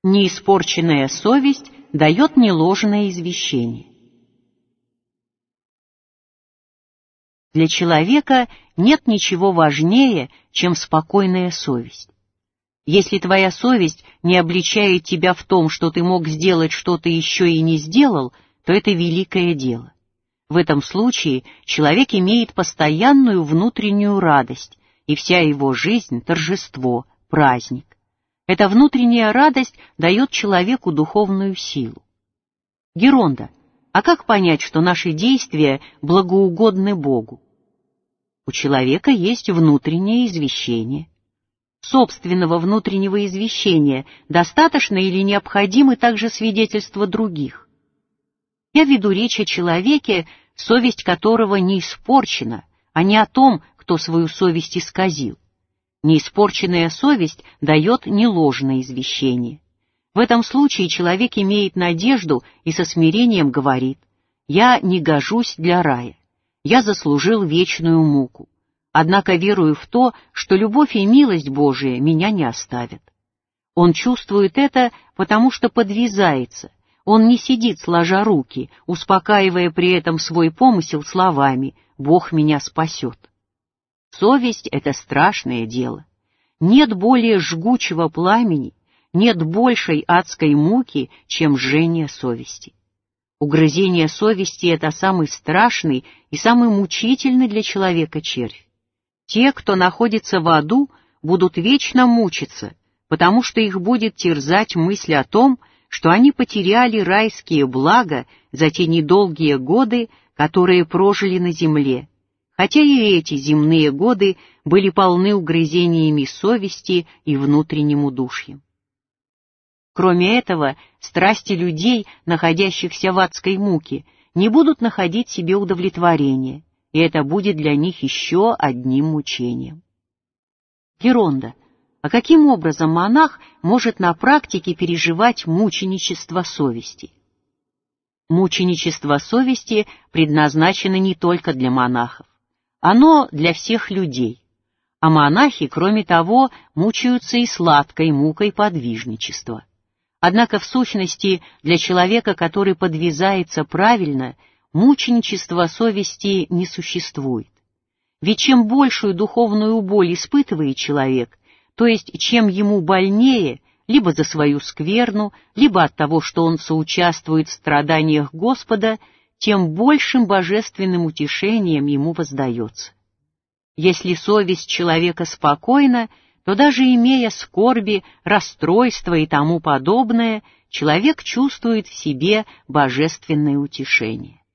Неиспорченная совесть дает неложное извещение. Для человека нет ничего важнее, чем спокойная совесть. Если твоя совесть не обличает тебя в том, что ты мог сделать что-то еще и не сделал, то это великое дело. В этом случае человек имеет постоянную внутреннюю радость, и вся его жизнь — торжество, праздник. Эта внутренняя радость дает человеку духовную силу. Геронда, а как понять, что наши действия благоугодны Богу? У человека есть внутреннее извещение. Собственного внутреннего извещения достаточно или необходимы также свидетельства других? Я веду речь о человеке, совесть которого не испорчена, а не о том, кто свою совесть исказил. Неиспорченная совесть дает неложное извещение. В этом случае человек имеет надежду и со смирением говорит: «Я не гожусь для рая, я заслужил вечную муку. Однако верую в то, что любовь и милость Божия меня не оставят». Он чувствует это, потому что подвязается. Он не сидит сложа руки, успокаивая при этом свой помысел словами «Бог меня спасет». Совесть — это страшное дело. Нет более жгучего пламени, нет большей адской муки, чем жжение совести. Угрызение совести — это самый страшный и самый мучительный для человека червь. Те, кто находится в аду, будут вечно мучиться, потому что их будет терзать мысль о том, что они потеряли райские блага за те недолгие годы, которые прожили на земле, хотя и эти земные годы были полны угрызениями совести и внутренним удушьем. Кроме этого, страсти людей, находящихся в адской муке, не будут находить себе удовлетворения, и это будет для них еще одним мучением. Геронда, а каким образом монах может на практике переживать мученичество совести? Мученичество совести предназначено не только для монахов. Оно для всех людей. А монахи, кроме того, мучаются и сладкой мукой подвижничества. Однако в сущности для человека, который подвязается правильно, мученичества совести не существует. Ведь чем большую духовную боль испытывает человек, то есть чем ему больнее, либо за свою скверну, либо от того, что он соучаствует в страданиях Господа, тем большим божественным утешением ему воздается. Если совесть человека спокойна, то даже имея скорби, расстройства и тому подобное, человек чувствует в себе божественное утешение.